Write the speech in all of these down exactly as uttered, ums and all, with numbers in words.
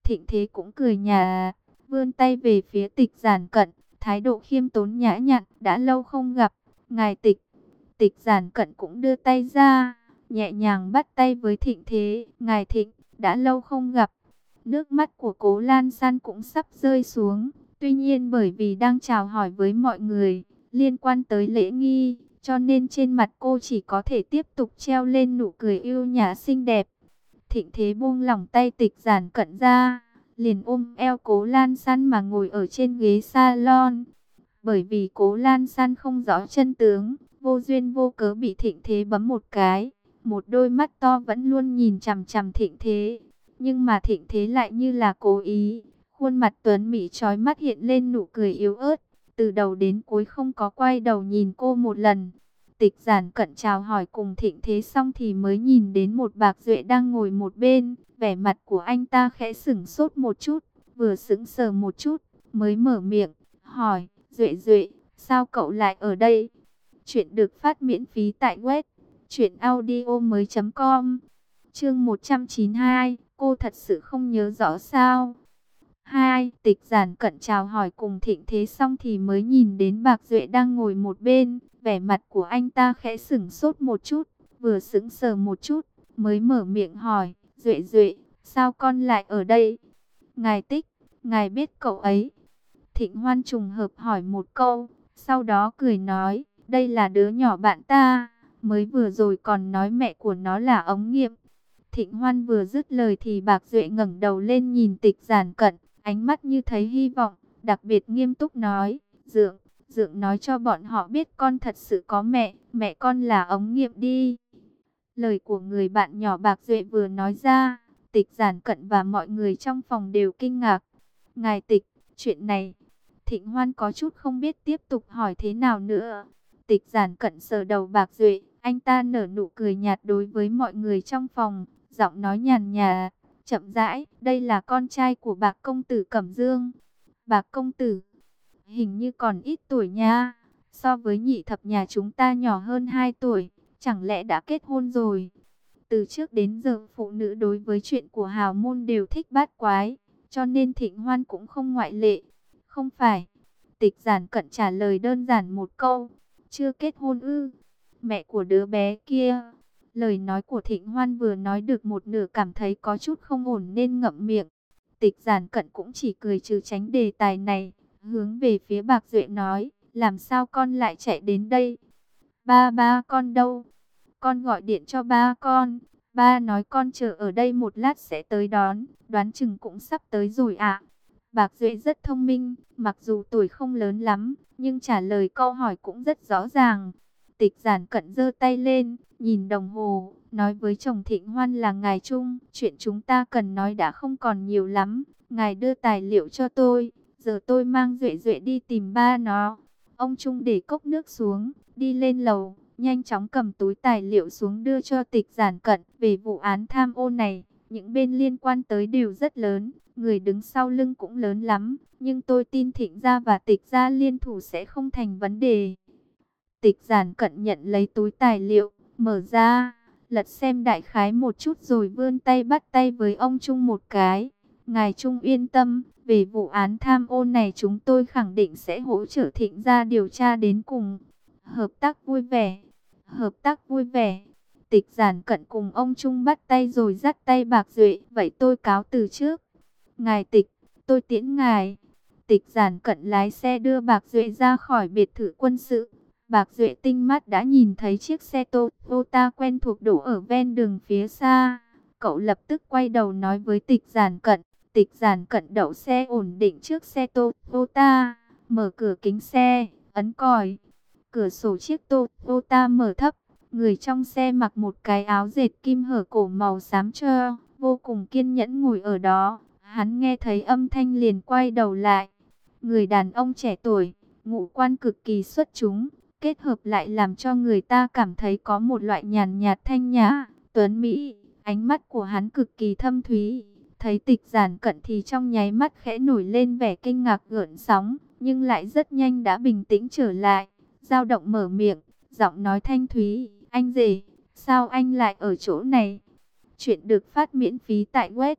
Thịnh Thế cũng cười nhà, vươn tay về phía Tịch Giản Cận, thái độ khiêm tốn nhã nhặn, đã lâu không gặp, ngài Tịch. Tịch Giản Cận cũng đưa tay ra, nhẹ nhàng bắt tay với Thịnh Thế, ngài Thịnh, đã lâu không gặp. Nước mắt của Cố Lan San cũng sắp rơi xuống, tuy nhiên bởi vì đang chào hỏi với mọi người, liên quan tới lễ nghi, cho nên trên mặt cô chỉ có thể tiếp tục treo lên nụ cười yêu nhã xinh đẹp. Thịnh Thế buông lỏng tay Tịch Giản Cận ra, liền ôm eo Cố Lan San mà ngồi ở trên ghế salon. Bởi vì Cố Lan San không rõ chân tướng, vô duyên vô cớ bị Thịnh Thế bấm một cái, một đôi mắt to vẫn luôn nhìn chằm chằm Thịnh Thế. Nhưng mà Thịnh Thế lại như là cố ý, khuôn mặt tuấn mỹ chói mắt hiện lên nụ cười yếu ớt, từ đầu đến cuối không có quay đầu nhìn cô một lần. Tịch Giản Cận chào hỏi cùng Thịnh Thế xong thì mới nhìn đến một Bạc Duệ đang ngồi một bên, vẻ mặt của anh ta khẽ sửng sốt một chút, vừa sững sờ một chút, mới mở miệng, hỏi, Duệ Duệ, sao cậu lại ở đây? Chuyện được phát miễn phí tại web truyện audio mới chấm com. Chương một trăm chín mươi hai, cô thật sự không nhớ rõ sao? Hai, Tịch Giản Cận chào hỏi cùng Thịnh Thế xong thì mới nhìn đến Bạc Duệ đang ngồi một bên, vẻ mặt của anh ta khẽ sửng sốt một chút, vừa sững sờ một chút, mới mở miệng hỏi, Duệ Duệ, sao con lại ở đây? Ngài Tích, ngài biết cậu ấy? Thịnh Hoan trùng hợp hỏi một câu, sau đó cười nói, đây là đứa nhỏ bạn ta, mới vừa rồi còn nói mẹ của nó là ống nghiệm. Thịnh Hoan vừa dứt lời thì Bạc Duệ ngẩng đầu lên nhìn Tịch Giản Cận, ánh mắt như thấy hy vọng, đặc biệt nghiêm túc nói, Dượng, Dượng nói cho bọn họ biết con thật sự có mẹ, mẹ con là ống nghiệm đi. Lời của người bạn nhỏ Bạc Duệ vừa nói ra, Tịch Giản Cận và mọi người trong phòng đều kinh ngạc. Ngài Tịch, chuyện này, Thịnh Hoan có chút không biết tiếp tục hỏi thế nào nữa. Tịch Giản Cận sờ đầu Bạc Duệ, anh ta nở nụ cười nhạt đối với mọi người trong phòng, giọng nói nhàn nhạt, chậm rãi, đây là con trai của Bạc công tử Cẩm Dương. Bạc công tử, hình như còn ít tuổi nha, so với nhị thập nhà chúng ta nhỏ hơn hai tuổi, chẳng lẽ đã kết hôn rồi? Từ trước đến giờ phụ nữ đối với chuyện của hào môn đều thích bát quái, cho nên Thịnh Hoan cũng không ngoại lệ. Không phải. Tịch Giản Cận trả lời đơn giản một câu, chưa kết hôn ư? Mẹ của đứa bé kia. Lời nói của Thịnh Hoan vừa nói được một nửa cảm thấy có chút không ổn nên ngậm miệng. Tịch Giản Cận cũng chỉ cười trừ tránh đề tài này, hướng về phía Bạc Duệ nói, làm sao con lại chạy đến đây? Ba ba con đâu? Con gọi điện cho ba con, ba nói con chờ ở đây một lát sẽ tới đón, đoán chừng cũng sắp tới rồi ạ. Bạc Duệ rất thông minh, mặc dù tuổi không lớn lắm, nhưng trả lời câu hỏi cũng rất rõ ràng. Tịch Giản Cận giơ tay lên, nhìn đồng hồ, nói với chồng Thịnh Hoan là ngài Trung, chuyện chúng ta cần nói đã không còn nhiều lắm, ngài đưa tài liệu cho tôi, giờ tôi mang Duệ Duệ đi tìm ba nó. Ông Trung để cốc nước xuống, đi lên lầu, nhanh chóng cầm túi tài liệu xuống đưa cho Tịch Giản Cận. Về vụ án tham ô này, những bên liên quan tới đều rất lớn, người đứng sau lưng cũng lớn lắm, nhưng tôi tin Thịnh gia và Tịch gia liên thủ sẽ không thành vấn đề. Tịch Giản Cận nhận lấy túi tài liệu, mở ra, lật xem đại khái một chút rồi vươn tay bắt tay với ông Trung một cái. Ngài Trung yên tâm, về vụ án tham ô này chúng tôi khẳng định sẽ hỗ trợ Thịnh gia điều tra đến cùng. Hợp tác vui vẻ, hợp tác vui vẻ. Tịch Giản Cận cùng ông Trung bắt tay rồi dắt tay Bạc Duệ, vậy tôi cáo từ trước. Ngài Tịch, tôi tiễn ngài. Tịch Giản Cận lái xe đưa Bạc Duệ ra khỏi biệt thự quân sự. Bạc Duệ tinh mắt đã nhìn thấy chiếc xe Toyota quen thuộc đổ ở ven đường phía xa. Cậu lập tức quay đầu nói với Tịch Giản Cận. Tịch Giản Cận đậu xe ổn định trước xe Toyota, mở cửa kính xe, ấn còi. Cửa sổ chiếc Toyota mở thấp, người trong xe mặc một cái áo dệt kim hở cổ màu xám cho, vô cùng kiên nhẫn ngồi ở đó. Hắn nghe thấy âm thanh liền quay đầu lại. Người đàn ông trẻ tuổi, ngũ quan cực kỳ xuất chúng, kết hợp lại làm cho người ta cảm thấy có một loại nhàn nhạt thanh nhã, tuấn mỹ. Ánh mắt của hắn cực kỳ thâm thúy. Thấy Tịch Giản Cận thì trong nháy mắt khẽ nổi lên vẻ kinh ngạc gợn sóng, nhưng lại rất nhanh đã bình tĩnh trở lại. Dao động mở miệng, giọng nói thanh thúy, anh rể, sao anh lại ở chỗ này? Chuyện được phát miễn phí tại web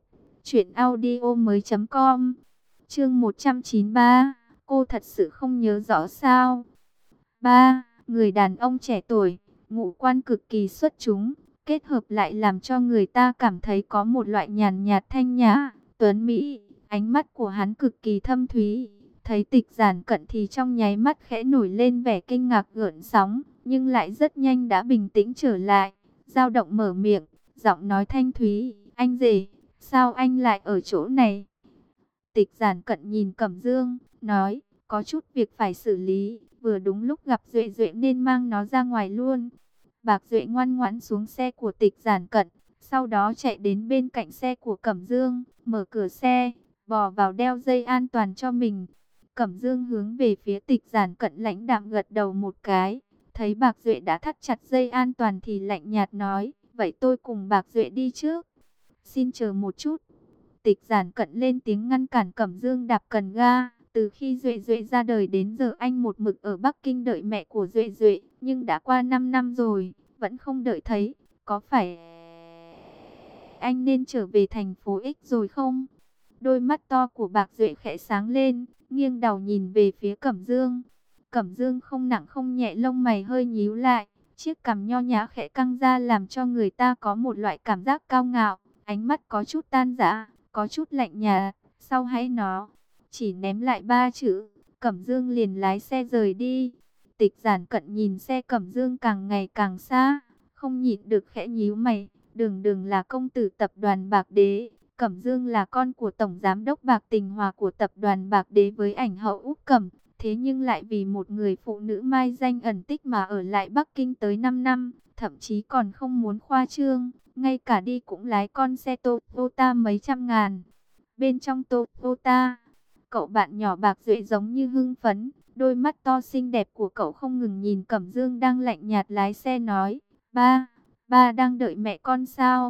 Chuyện audio mới com. Chương một trăm chín mươi ba. Cô thật sự không nhớ rõ sao? Ba, người đàn ông trẻ tuổi, ngũ quan cực kỳ xuất chúng, kết hợp lại làm cho người ta cảm thấy có một loại nhàn nhạt thanh nhã, tuấn mỹ. Ánh mắt của hắn cực kỳ thâm thúy. Thấy Tịch Giản Cận thì trong nháy mắt khẽ nổi lên vẻ kinh ngạc gợn sóng, nhưng lại rất nhanh đã bình tĩnh trở lại, dao động mở miệng, giọng nói thanh thúy, "Anh rể, sao anh lại ở chỗ này?" Tịch Giản Cận nhìn Cẩm Dương, nói, "Có chút việc phải xử lý, vừa đúng lúc gặp Duệ Duệ nên mang nó ra ngoài luôn." Bạc Duệ ngoan ngoãn xuống xe của Tịch Giản Cận, sau đó chạy đến bên cạnh xe của Cẩm Dương, mở cửa xe, bò vào đeo dây an toàn cho mình. Cẩm Dương hướng về phía Tịch Giản Cận lãnh đạm gật đầu một cái, thấy Bạc Duệ đã thắt chặt dây an toàn thì lạnh nhạt nói, "Vậy tôi cùng Bạc Duệ đi trước." "Xin chờ một chút." Tịch Giản Cận lên tiếng ngăn cản Cẩm Dương đạp cần ga. Từ khi Duệ Duệ ra đời đến giờ anh một mực ở Bắc Kinh đợi mẹ của Duệ Duệ, nhưng đã qua năm năm rồi, vẫn không đợi thấy. Có phải anh nên trở về thành phố X rồi không? Đôi mắt to của Bạc Duệ khẽ sáng lên, nghiêng đầu nhìn về phía Cẩm Dương. Cẩm Dương không nặng không nhẹ, lông mày hơi nhíu lại, chiếc cằm nho nhã khẽ căng ra làm cho người ta có một loại cảm giác cao ngạo, ánh mắt có chút tan rã, có chút lạnh nhạt. "Sau hãy nó." Chỉ ném lại ba chữ, Cẩm Dương liền lái xe rời đi. Tịch Giản Cận nhìn xe Cẩm Dương càng ngày càng xa, không nhịn được khẽ nhíu mày. Đường Đường là công tử tập đoàn Bạc Đế, Cẩm Dương là con của tổng giám đốc Bạc Tình Hòa của tập đoàn Bạc Đế với ảnh hậu Úc Cẩm, thế nhưng lại vì một người phụ nữ mai danh ẩn tích mà ở lại Bắc Kinh tới năm năm, thậm chí còn không muốn khoa trương, ngay cả đi cũng lái con xe Toyota mấy trăm ngàn. Bên trong Toyota, cậu bạn nhỏ Bạc Duệ giống như hưng phấn, đôi mắt to xinh đẹp của cậu không ngừng nhìn Cẩm Dương đang lạnh nhạt lái xe nói, "Ba, ba đang đợi mẹ con sao?"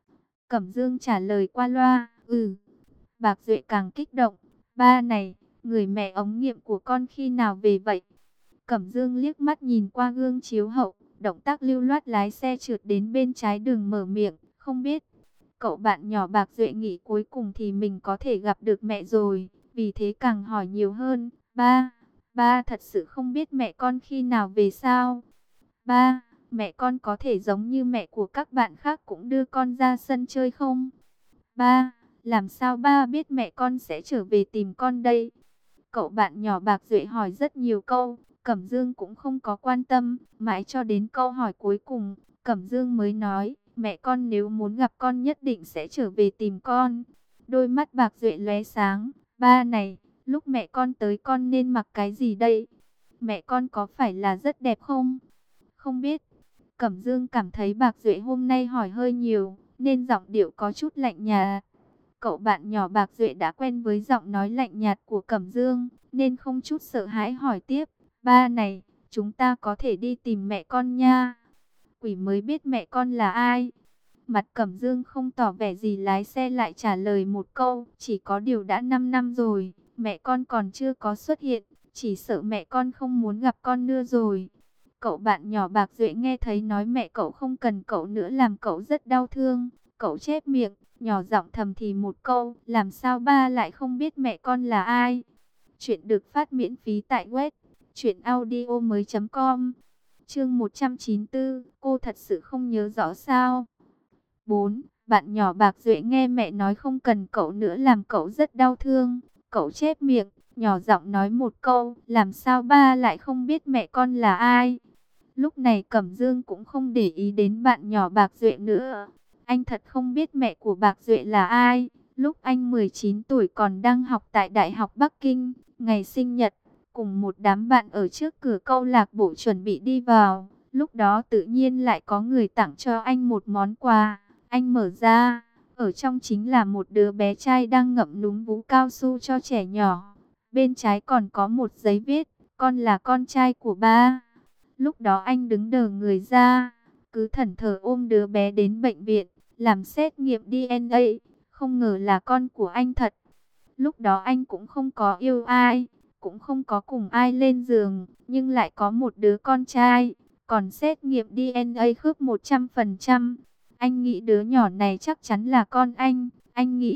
Cẩm Dương trả lời qua loa, "Ừ." Bạc Duệ càng kích động, "Ba này, người mẹ ống nghiệm của con khi nào về vậy?" Cẩm Dương liếc mắt nhìn qua gương chiếu hậu, động tác lưu loát lái xe trượt đến bên trái đường mở miệng, "Không biết." Cậu bạn nhỏ Bạc Duệ nghĩ cuối cùng thì mình có thể gặp được mẹ rồi, vì thế càng hỏi nhiều hơn, "Ba, ba thật sự không biết mẹ con khi nào về sao?" "Ba, mẹ con có thể giống như mẹ của các bạn khác cũng đưa con ra sân chơi không?" "Ba, làm sao ba biết mẹ con sẽ trở về tìm con đây?" Cậu bạn nhỏ Bạc Duệ hỏi rất nhiều câu, Cẩm Dương cũng không có quan tâm, mãi cho đến câu hỏi cuối cùng, Cẩm Dương mới nói, "Mẹ con nếu muốn gặp con nhất định sẽ trở về tìm con." Đôi mắt Bạc Duệ lóe sáng, "Ba này, lúc mẹ con tới con nên mặc cái gì đây? Mẹ con có phải là rất đẹp không?" "Không biết." Cẩm Dương cảm thấy Bạc Duệ hôm nay hỏi hơi nhiều, nên giọng điệu có chút lạnh nhạt. Cậu bạn nhỏ Bạc Duệ đã quen với giọng nói lạnh nhạt của Cẩm Dương, nên không chút sợ hãi hỏi tiếp, "Ba này, chúng ta có thể đi tìm mẹ con nha." "Quỷ mới biết mẹ con là ai." Mặt Cẩm Dương không tỏ vẻ gì, lái xe lại trả lời một câu, "Chỉ có điều đã năm năm rồi, mẹ con còn chưa có xuất hiện, chỉ sợ mẹ con không muốn gặp con nữa rồi." Cậu bạn nhỏ Bạc Duệ nghe thấy nói mẹ cậu không cần cậu nữa làm cậu rất đau thương. Cậu chép miệng, nhỏ giọng thầm thì một câu, "Làm sao ba lại không biết mẹ con là ai?" Chuyện được phát miễn phí tại web truyện audio mới com. Chương một trăm chín mươi tư, cô thật sự không nhớ rõ sao? bốn. Bạn nhỏ Bạc Duệ nghe mẹ nói không cần cậu nữa làm cậu rất đau thương. Cậu chép miệng, nhỏ giọng nói một câu, "Làm sao ba lại không biết mẹ con là ai?" Lúc này Cẩm Dương cũng không để ý đến bạn nhỏ Bạc Duệ nữa. Anh thật không biết mẹ của Bạc Duệ là ai. Lúc anh mười chín tuổi còn đang học tại Đại học Bắc Kinh, ngày sinh nhật, cùng một đám bạn ở trước cửa câu lạc bộ chuẩn bị đi vào. Lúc đó tự nhiên lại có người tặng cho anh một món quà. Anh mở ra, ở trong chính là một đứa bé trai đang ngậm núm vú cao su cho trẻ nhỏ. Bên trái còn có một giấy viết, "Con là con trai của ba." Lúc đó anh đứng đờ người ra, cứ thẫn thờ ôm đứa bé đến bệnh viện, làm xét nghiệm đê en a, không ngờ là con của anh thật. Lúc đó anh cũng không có yêu ai, cũng không có cùng ai lên giường, nhưng lại có một đứa con trai, còn xét nghiệm đê en a khớp một trăm phần trăm. Anh nghĩ đứa nhỏ này chắc chắn là con anh, anh nghĩ,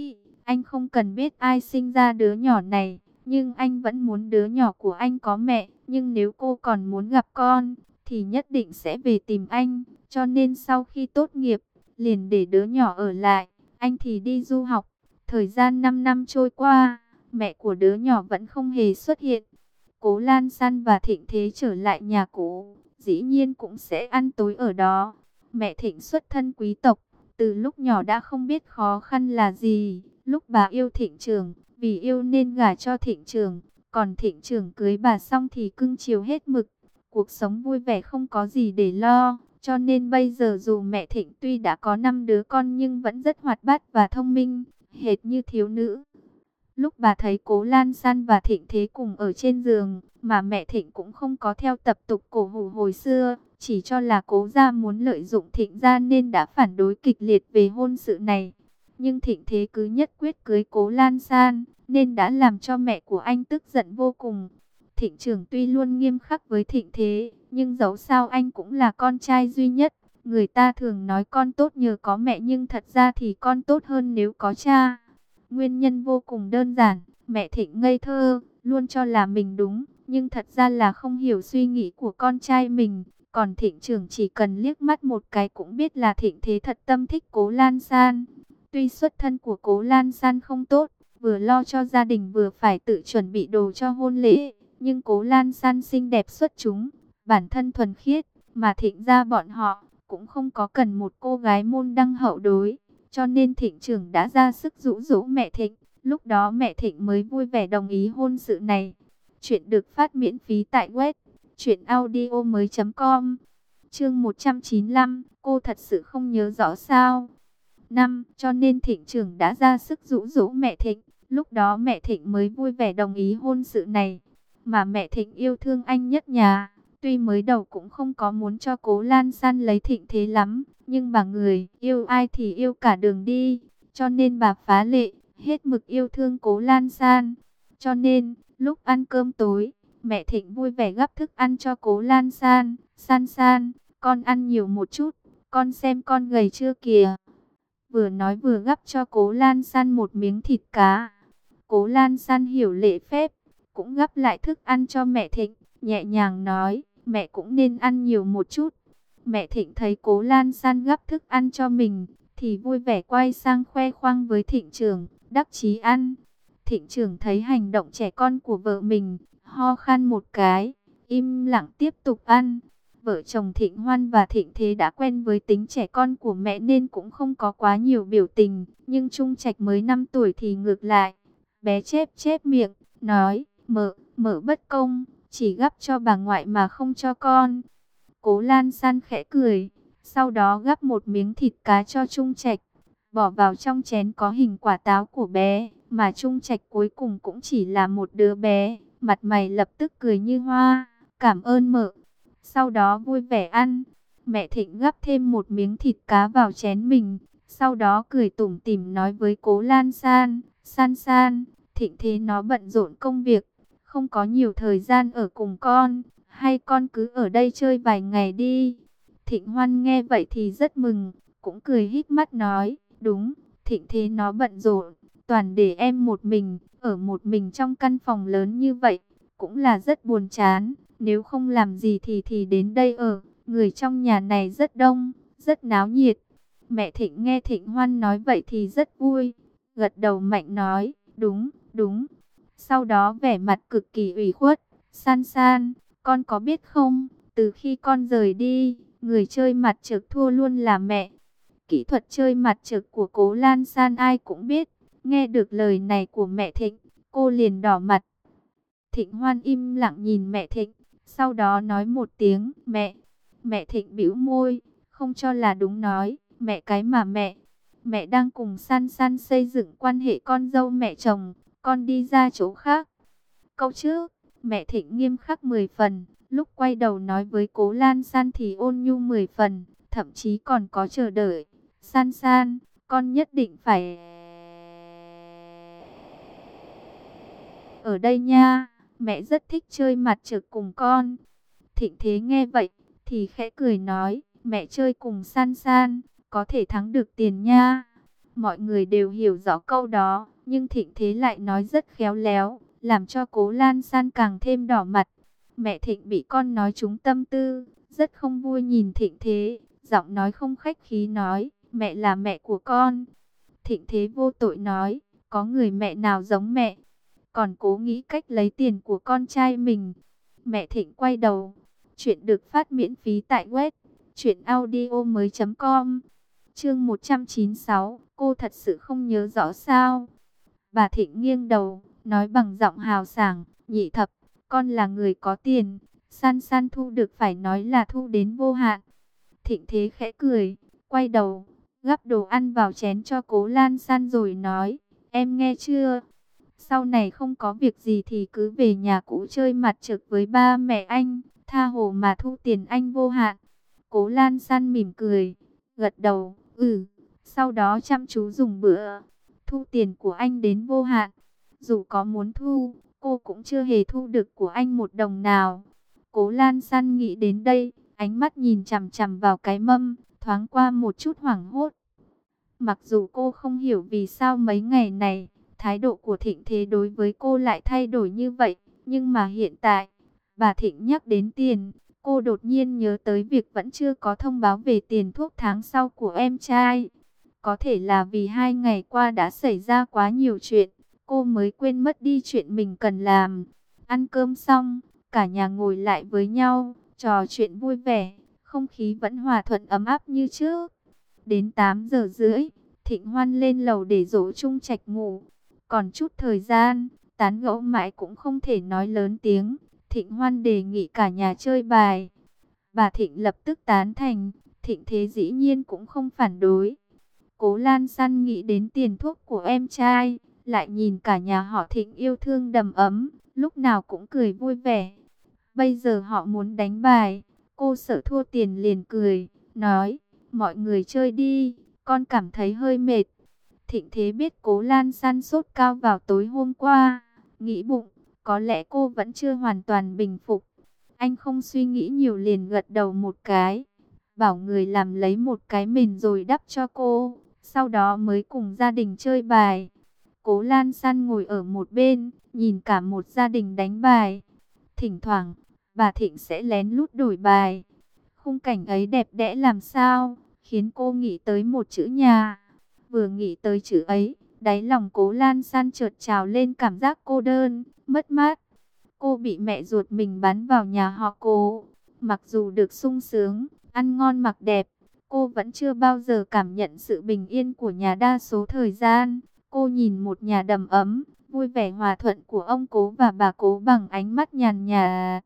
Anh không cần biết ai sinh ra đứa nhỏ này, nhưng anh vẫn muốn đứa nhỏ của anh có mẹ. Nhưng nếu cô còn muốn gặp con, thì nhất định sẽ về tìm anh. Cho nên sau khi tốt nghiệp, liền để đứa nhỏ ở lại, anh thì đi du học. Thời gian năm năm trôi qua, mẹ của đứa nhỏ vẫn không hề xuất hiện. Cố Lan San và Thịnh Thế trở lại nhà cũ, dĩ nhiên cũng sẽ ăn tối ở đó. Mẹ Thịnh xuất thân quý tộc, từ lúc nhỏ đã không biết khó khăn là gì. Lúc bà yêu Thịnh Trường, vì yêu nên gả cho Thịnh Trường, còn Thịnh Trường cưới bà xong thì cưng chiều hết mực. Cuộc sống vui vẻ không có gì để lo, cho nên bây giờ dù mẹ Thịnh tuy đã có năm đứa con nhưng vẫn rất hoạt bát và thông minh, hệt như thiếu nữ. Lúc bà thấy Cố Lan San và Thịnh Thế cùng ở trên giường, mà mẹ Thịnh cũng không có theo tập tục cổ hủ hồi xưa, chỉ cho là Cố gia muốn lợi dụng Thịnh gia nên đã phản đối kịch liệt về hôn sự này. Nhưng Thịnh Thế cứ nhất quyết cưới Cố Lan San, nên đã làm cho mẹ của anh tức giận vô cùng. Thịnh Trường tuy luôn nghiêm khắc với Thịnh Thế, nhưng dẫu sao anh cũng là con trai duy nhất. Người ta thường nói con tốt nhờ có mẹ, nhưng thật ra thì con tốt hơn nếu có cha. Nguyên nhân vô cùng đơn giản, mẹ Thịnh ngây thơ, luôn cho là mình đúng, nhưng thật ra là không hiểu suy nghĩ của con trai mình. Còn Thịnh Trường chỉ cần liếc mắt một cái cũng biết là Thịnh Thế thật tâm thích Cố Lan San. Tuy xuất thân của Cố Lan San không tốt, vừa lo cho gia đình vừa phải tự chuẩn bị đồ cho hôn lễ, nhưng Cố Lan San xinh đẹp xuất chúng, bản thân thuần khiết, mà Thịnh gia bọn họ cũng không có cần một cô gái môn đăng hậu đối. Cho nên Thịnh Trường đã ra sức dụ dỗ mẹ Thịnh, lúc đó mẹ Thịnh mới vui vẻ đồng ý hôn sự này. Chuyện được phát miễn phí tại web truyện audio mới chấm com. Chương một trăm chín mươi lăm, cô thật sự không nhớ rõ sao? Năm, cho nên Thịnh Trường đã ra sức dụ dỗ mẹ Thịnh, lúc đó mẹ Thịnh mới vui vẻ đồng ý hôn sự này. Mà mẹ Thịnh yêu thương anh nhất nhà, tuy mới đầu cũng không có muốn cho Cố Lan San lấy Thịnh Thế lắm, nhưng bà người yêu ai thì yêu cả đường đi, cho nên bà phá lệ, hết mực yêu thương Cố Lan San. Cho nên, lúc ăn cơm tối, mẹ Thịnh vui vẻ gắp thức ăn cho Cố Lan San. San San, con ăn nhiều một chút, con xem con gầy chưa kìa. Vừa nói vừa gắp cho Cố Lan San một miếng thịt cá. Cố Lan San hiểu lễ phép, cũng gắp lại thức ăn cho mẹ Thịnh, nhẹ nhàng nói, mẹ cũng nên ăn nhiều một chút. Mẹ Thịnh thấy Cố Lan San gắp thức ăn cho mình, thì vui vẻ quay sang khoe khoang với Thịnh Trường, đắc chí ăn. Thịnh Trường thấy hành động trẻ con của vợ mình, ho khan một cái, im lặng tiếp tục ăn. Vợ chồng Thịnh Hoan và Thịnh Thế đã quen với tính trẻ con của mẹ nên cũng không có quá nhiều biểu tình. Nhưng Trung Trạch mới năm tuổi thì ngược lại. Bé chép chép miệng, nói, mợ, mợ bất công, chỉ gắp cho bà ngoại mà không cho con. Cố Lan San khẽ cười, sau đó gắp một miếng thịt cá cho Trung Trạch, bỏ vào trong chén có hình quả táo của bé, mà Trung Trạch cuối cùng cũng chỉ là một đứa bé, mặt mày lập tức cười như hoa, cảm ơn mợ. Sau đó vui vẻ ăn, mẹ Thịnh gắp thêm một miếng thịt cá vào chén mình, sau đó cười tủm tỉm nói với Cố Lan San, San San, Thịnh Thế nó bận rộn công việc, không có nhiều thời gian ở cùng con, hay con cứ ở đây chơi vài ngày đi. Thịnh Hoan nghe vậy thì rất mừng, cũng cười híp mắt nói, đúng, Thịnh Thế nó bận rộn, toàn để em một mình, ở một mình trong căn phòng lớn như vậy, cũng là rất buồn chán, nếu không làm gì thì thì đến đây ở, người trong nhà này rất đông, rất náo nhiệt. Mẹ Thịnh nghe Thịnh Hoan nói vậy thì rất vui, gật đầu mạnh nói, đúng, đúng. Sau đó vẻ mặt cực kỳ ủy khuất, San San, con có biết không, từ khi con rời đi, người chơi mặt trược thua luôn là mẹ. Kỹ thuật chơi mặt trược của Cố Lan San ai cũng biết, nghe được lời này của mẹ Thịnh, cô liền đỏ mặt. Thịnh Hoan im lặng nhìn mẹ Thịnh, sau đó nói một tiếng, mẹ. Mẹ Thịnh bĩu môi, không cho là đúng nói, mẹ cái mà mẹ. Mẹ đang cùng San San xây dựng quan hệ con dâu mẹ chồng, con đi ra chỗ khác. Câu trước, mẹ Thịnh nghiêm khắc mười phần, lúc quay đầu nói với Cố Lan San thì ôn nhu mười phần, thậm chí còn có chờ đợi. San San, con nhất định phải ở đây nha, mẹ rất thích chơi mặt trược cùng con. Thịnh Thế nghe vậy, thì khẽ cười nói, mẹ chơi cùng San San, có thể thắng được tiền nha. Mọi người đều hiểu rõ câu đó, Nhưng Thịnh Thế lại nói rất khéo léo, làm cho Cố Lan San càng thêm đỏ mặt. Mẹ Thịnh bị con nói trúng tâm tư, rất không vui nhìn Thịnh Thế, giọng nói không khách khí nói, mẹ là mẹ của con. Thịnh Thế vô tội nói, có người mẹ nào giống mẹ, còn cố nghĩ cách lấy tiền của con trai mình. Mẹ Thịnh quay đầu. Chuyện được phát miễn phí tại web truyện audio mới chấm com. Chương một trăm chín mươi sáu, cô thật sự không nhớ rõ sao? Bà Thịnh nghiêng đầu, nói bằng giọng hào sảng, nhị thập, con là người có tiền, San San thu được phải nói là thu đến vô hạn. Thịnh Thế khẽ cười, quay đầu, gắp đồ ăn vào chén cho Cố Lan San rồi nói, em nghe chưa? Sau này không có việc gì thì cứ về nhà cũ chơi mặt trược với ba mẹ anh, tha hồ mà thu tiền anh vô hạn. Cố Lan San mỉm cười, gật đầu, ừ, sau đó chăm chú dùng bữa, thu tiền của anh đến vô hạn. Dù có muốn thu, cô cũng chưa hề thu được của anh một đồng nào. Cố Lan San nghĩ đến đây, ánh mắt nhìn chằm chằm vào cái mâm, thoáng qua một chút hoảng hốt. Mặc dù cô không hiểu vì sao mấy ngày này, thái độ của Thịnh Thế đối với cô lại thay đổi như vậy, nhưng mà hiện tại, bà Thịnh nhắc đến tiền, cô đột nhiên nhớ tới việc vẫn chưa có thông báo về tiền thuốc tháng sau của em trai. Có thể là vì hai ngày qua đã xảy ra quá nhiều chuyện, cô mới quên mất đi chuyện mình cần làm. Ăn cơm xong, cả nhà ngồi lại với nhau, trò chuyện vui vẻ, không khí vẫn hòa thuận ấm áp như trước. Đến tám giờ rưỡi, Thịnh Hoan lên lầu để dỗ Trung Trạch ngủ. Còn chút thời gian, tán gẫu mãi cũng không thể nói lớn tiếng. Thịnh Hoan đề nghị cả nhà chơi bài. Bà Thịnh lập tức tán thành, Thịnh Thế dĩ nhiên cũng không phản đối. Cố Lan San nghĩ đến tiền thuốc của em trai, lại nhìn cả nhà họ Thịnh yêu thương đầm ấm, lúc nào cũng cười vui vẻ. Bây giờ họ muốn đánh bài, cô sợ thua tiền liền cười, nói, mọi người chơi đi, con cảm thấy hơi mệt. Thịnh Thế biết Cố Lan San sốt cao vào tối hôm qua, nghĩ bụng, có lẽ cô vẫn chưa hoàn toàn bình phục. Anh không suy nghĩ nhiều liền gật đầu một cái, bảo người làm lấy một cái mền rồi đắp cho cô, sau đó mới cùng gia đình chơi bài. Cố Lan San ngồi ở một bên, nhìn cả một gia đình đánh bài. Thỉnh thoảng, bà Thịnh sẽ lén lút đổi bài. Khung cảnh ấy đẹp đẽ làm sao, khiến cô nghĩ tới một chữ nhà. Vừa nghĩ tới chữ ấy, đáy lòng Cố Lan San chợt trào lên cảm giác cô đơn, mất mát. Cô bị mẹ ruột mình bán vào nhà họ Cố. Mặc dù được sung sướng, ăn ngon mặc đẹp, cô vẫn chưa bao giờ cảm nhận sự bình yên của nhà đa số thời gian. Cô nhìn một nhà đầm ấm, vui vẻ hòa thuận của ông Cố và bà Cố bằng ánh mắt nhàn nhạt.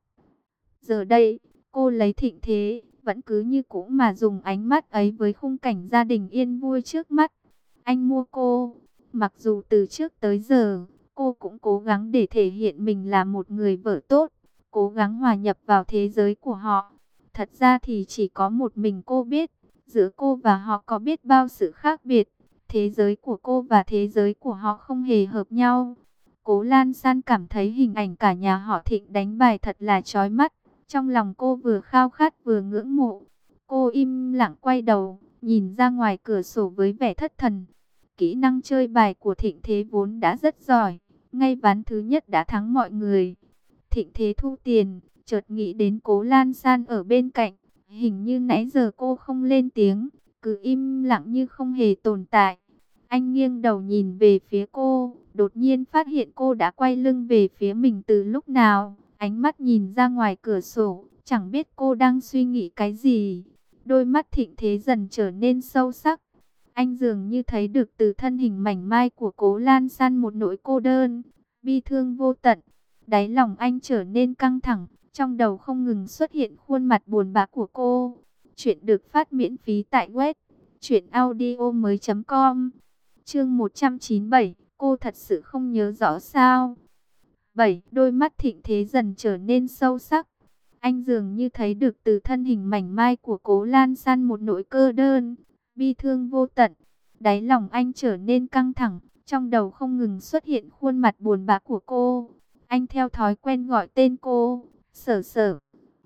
Giờ đây, cô lấy Thịnh Thế, vẫn cứ như cũ mà dùng ánh mắt ấy với khung cảnh gia đình yên vui trước mắt. Anh mua cô, mặc dù từ trước tới giờ, cô cũng cố gắng để thể hiện mình là một người vợ tốt, cố gắng hòa nhập vào thế giới của họ. Thật ra thì chỉ có một mình cô biết, giữa cô và họ có biết bao sự khác biệt. Thế giới của cô và thế giới của họ không hề hợp nhau. Cố Lan San cảm thấy hình ảnh cả nhà họ Thịnh đánh bài thật là chói mắt. Trong lòng cô vừa khao khát vừa ngưỡng mộ. Cô im lặng quay đầu, nhìn ra ngoài cửa sổ với vẻ thất thần. Kỹ năng chơi bài của Thịnh Thế vốn đã rất giỏi, ngay ván thứ nhất đã thắng mọi người. Thịnh Thế thu tiền, chợt nghĩ đến Cố Lan San ở bên cạnh. Hình như nãy giờ cô không lên tiếng, cứ im lặng như không hề tồn tại. Anh nghiêng đầu nhìn về phía cô, đột nhiên phát hiện cô đã quay lưng về phía mình từ lúc nào. Ánh mắt nhìn ra ngoài cửa sổ, chẳng biết cô đang suy nghĩ cái gì. Đôi mắt Thịnh Thế dần trở nên sâu sắc. Anh dường như thấy được từ thân hình mảnh mai của Cố Lan San một nỗi cô đơn, bi thương vô tận. Đáy lòng anh trở nên căng thẳng, trong đầu không ngừng xuất hiện khuôn mặt buồn bã của cô. Chuyện được phát miễn phí tại web truyện audio mới chấm com. Chương một trăm chín mươi bảy, cô thật sự không nhớ rõ sao? bảy. Đôi mắt Thịnh Thế dần trở nên sâu sắc. Anh dường như thấy được từ thân hình mảnh mai của Cố Lan San một nỗi cô đơn, bi thương vô tận. Đáy lòng anh trở nên căng thẳng, trong đầu không ngừng xuất hiện khuôn mặt buồn bã của cô. Anh theo thói quen gọi tên cô, Sở Sở.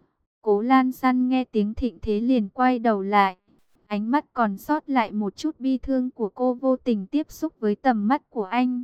Cố Lan San nghe tiếng Thịnh Thế liền quay đầu lại. Ánh mắt còn sót lại một chút bi thương của cô vô tình tiếp xúc với tầm mắt của anh.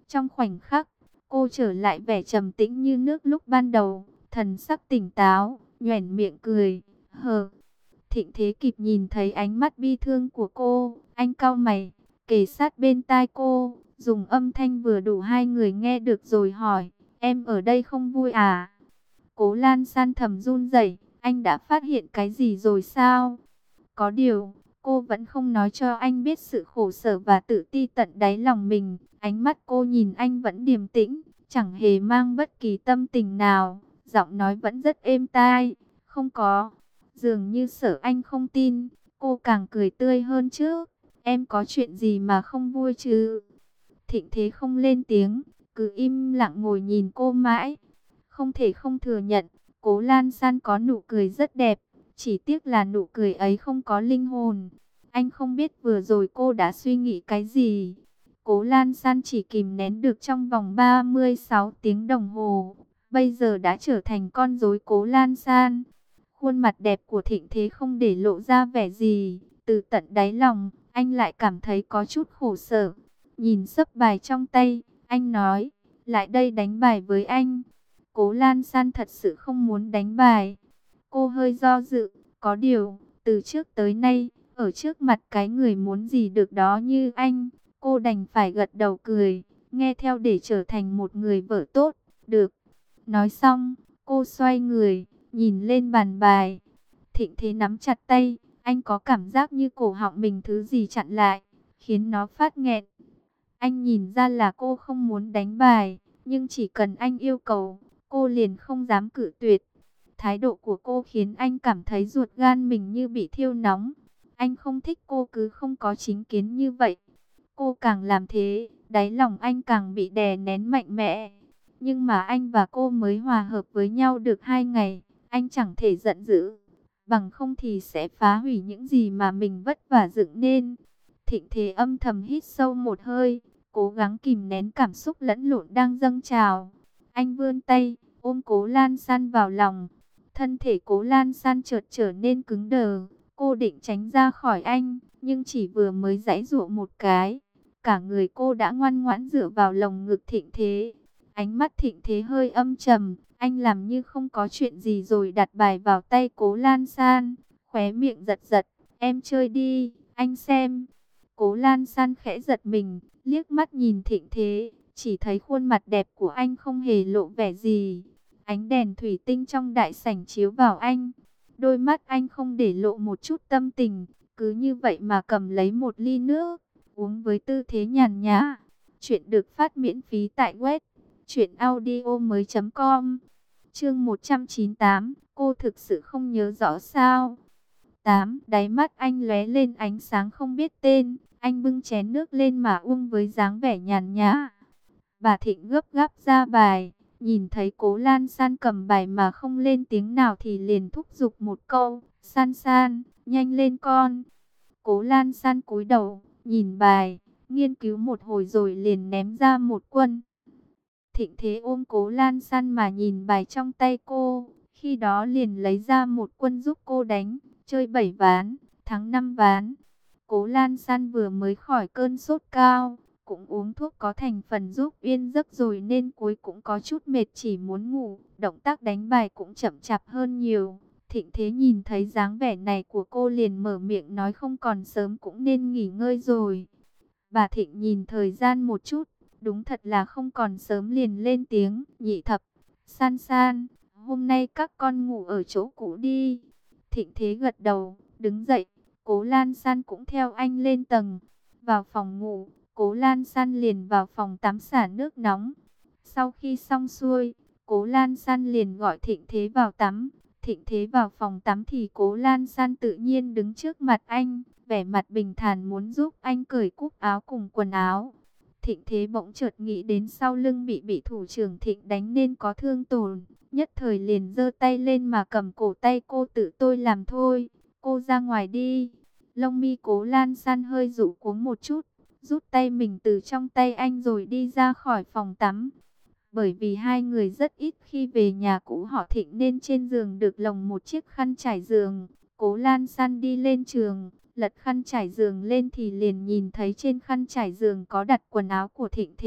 Trong khoảnh khắc, cô trở lại vẻ trầm tĩnh như nước lúc ban đầu, thần sắc tỉnh táo, nhoẻn miệng cười. Hờ, Thịnh Thế kịp nhìn thấy ánh mắt bi thương của cô, anh cau mày, kề sát bên tai cô, dùng âm thanh vừa đủ hai người nghe được rồi hỏi, em ở đây không vui à? Cố Lan San thầm run rẩy, anh đã phát hiện cái gì rồi sao? Có điều, cô vẫn không nói cho anh biết sự khổ sở và tự ti tận đáy lòng mình. Ánh mắt cô nhìn anh vẫn điềm tĩnh, chẳng hề mang bất kỳ tâm tình nào. Giọng nói vẫn rất êm tai, không có. Dường như sợ anh không tin, cô càng cười tươi hơn chứ. Em có chuyện gì mà không vui chứ? Thịnh Thế không lên tiếng, cứ im lặng ngồi nhìn cô mãi. Không thể không thừa nhận, Cố Lan San có nụ cười rất đẹp. Chỉ tiếc là nụ cười ấy không có linh hồn. Anh không biết vừa rồi cô đã suy nghĩ cái gì. Cố Lan San chỉ kìm nén được trong vòng ba mươi sáu tiếng đồng hồ. Bây giờ đã trở thành con rối Cố Lan San. Khuôn mặt đẹp của Thịnh Thế không để lộ ra vẻ gì. Từ tận đáy lòng, anh lại cảm thấy có chút khổ sở. Nhìn sấp bài trong tay, anh nói, lại đây đánh bài với anh. Cố Lan San thật sự không muốn đánh bài. Cô hơi do dự, có điều, từ trước tới nay, ở trước mặt cái người muốn gì được đó như anh, cô đành phải gật đầu cười, nghe theo để trở thành một người vợ tốt, được. Nói xong, cô xoay người, nhìn lên bàn bài. Thịnh Thế nắm chặt tay, anh có cảm giác như cổ họng mình thứ gì chặn lại, khiến nó phát nghẹn. Anh nhìn ra là cô không muốn đánh bài, nhưng chỉ cần anh yêu cầu, cô liền không dám cự tuyệt. Thái độ của cô khiến anh cảm thấy ruột gan mình như bị thiêu nóng. Anh không thích cô cứ không có chính kiến như vậy. Cô càng làm thế, đáy lòng anh càng bị đè nén mạnh mẽ. Nhưng mà anh và cô mới hòa hợp với nhau được hai ngày. Anh chẳng thể giận dữ. Bằng không thì sẽ phá hủy những gì mà mình vất vả dựng nên. Thịnh Thế âm thầm hít sâu một hơi, cố gắng kìm nén cảm xúc lẫn lộn đang dâng trào. Anh vươn tay, ôm Cố Lan San vào lòng. Thân thể Cố Lan San chợt trở nên cứng đờ. Cô định tránh ra khỏi anh, nhưng chỉ vừa mới giãy giụa một cái, cả người cô đã ngoan ngoãn dựa vào lồng ngực Thịnh Thế. Ánh mắt Thịnh Thế hơi âm trầm, anh làm như không có chuyện gì rồi đặt bài vào tay Cố Lan San, khóe miệng giật giật, em chơi đi, anh xem. Cố Lan San khẽ giật mình, liếc mắt nhìn Thịnh Thế, chỉ thấy khuôn mặt đẹp của anh không hề lộ vẻ gì. Ánh đèn thủy tinh trong đại sảnh chiếu vào anh. Đôi mắt anh không để lộ một chút tâm tình, cứ như vậy mà cầm lấy một ly nước, uống với tư thế nhàn nhã. Chuyện được phát miễn phí tại web truyện audio mới chấm com. Chương một trăm chín mươi tám, cô thực sự không nhớ rõ sao? tám. Đáy mắt anh lóe lên ánh sáng không biết tên, anh bưng chén nước lên mà uống với dáng vẻ nhàn nhã. Bà Thịnh gấp gáp ra bài, nhìn thấy Cố Lan San cầm bài mà không lên tiếng nào thì liền thúc giục một câu, San San, nhanh lên con. Cố Lan San cúi đầu, nhìn bài, nghiên cứu một hồi rồi liền ném ra một quân. Thịnh Thế ôm Cố Lan San mà nhìn bài trong tay cô, khi đó liền lấy ra một quân giúp cô đánh, chơi bảy ván, thắng năm ván. Cố Lan San vừa mới khỏi cơn sốt cao, cũng uống thuốc có thành phần giúp yên giấc rồi nên cuối cũng có chút mệt chỉ muốn ngủ, động tác đánh bài cũng chậm chạp hơn nhiều. Thịnh Thế nhìn thấy dáng vẻ này của cô liền mở miệng nói không còn sớm cũng nên nghỉ ngơi rồi. Bà Thịnh nhìn thời gian một chút, đúng thật là không còn sớm liền lên tiếng, nhị thập, San San, hôm nay các con ngủ ở chỗ cũ đi. Thịnh Thế gật đầu, đứng dậy, Cố Lan San cũng theo anh lên tầng, vào phòng ngủ. Cố Lan San liền vào phòng tắm xả nước nóng. Sau khi xong xuôi, Cố Lan San liền gọi Thịnh Thế vào tắm. Thịnh Thế vào phòng tắm thì Cố Lan San tự nhiên đứng trước mặt anh, vẻ mặt bình thản muốn giúp anh cởi cúc áo cùng quần áo. Thịnh Thế bỗng chợt nghĩ đến sau lưng bị bị thủ trưởng Thịnh đánh nên có thương tổn, nhất thời liền giơ tay lên mà cầm cổ tay cô, tự tôi làm thôi, cô ra ngoài đi. Lông mi Cố Lan San hơi rũ cuống một chút, rút tay mình từ trong tay anh rồi đi ra khỏi phòng tắm. Bởi vì hai người rất ít khi về nhà cũ họ Thịnh nên trên giường được lồng một chiếc khăn trải giường. Cố Lan San đi lên giường, lật khăn trải giường lên thì liền nhìn thấy trên khăn trải giường có đặt quần áo của Thịnh Thế.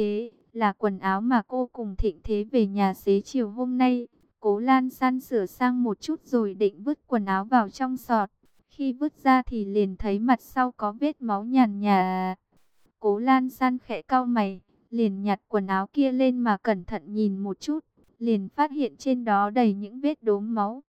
là quần áo mà cô cùng Thịnh Thế về nhà xế chiều hôm nay. Cố Lan San sửa sang một chút rồi định vứt quần áo vào trong sọt. Khi vứt ra thì liền thấy mặt sau có vết máu nhàn nhạt. Cố Lan San khẽ cau mày, liền nhặt quần áo kia lên mà cẩn thận nhìn một chút, liền phát hiện trên đó đầy những vết đốm máu.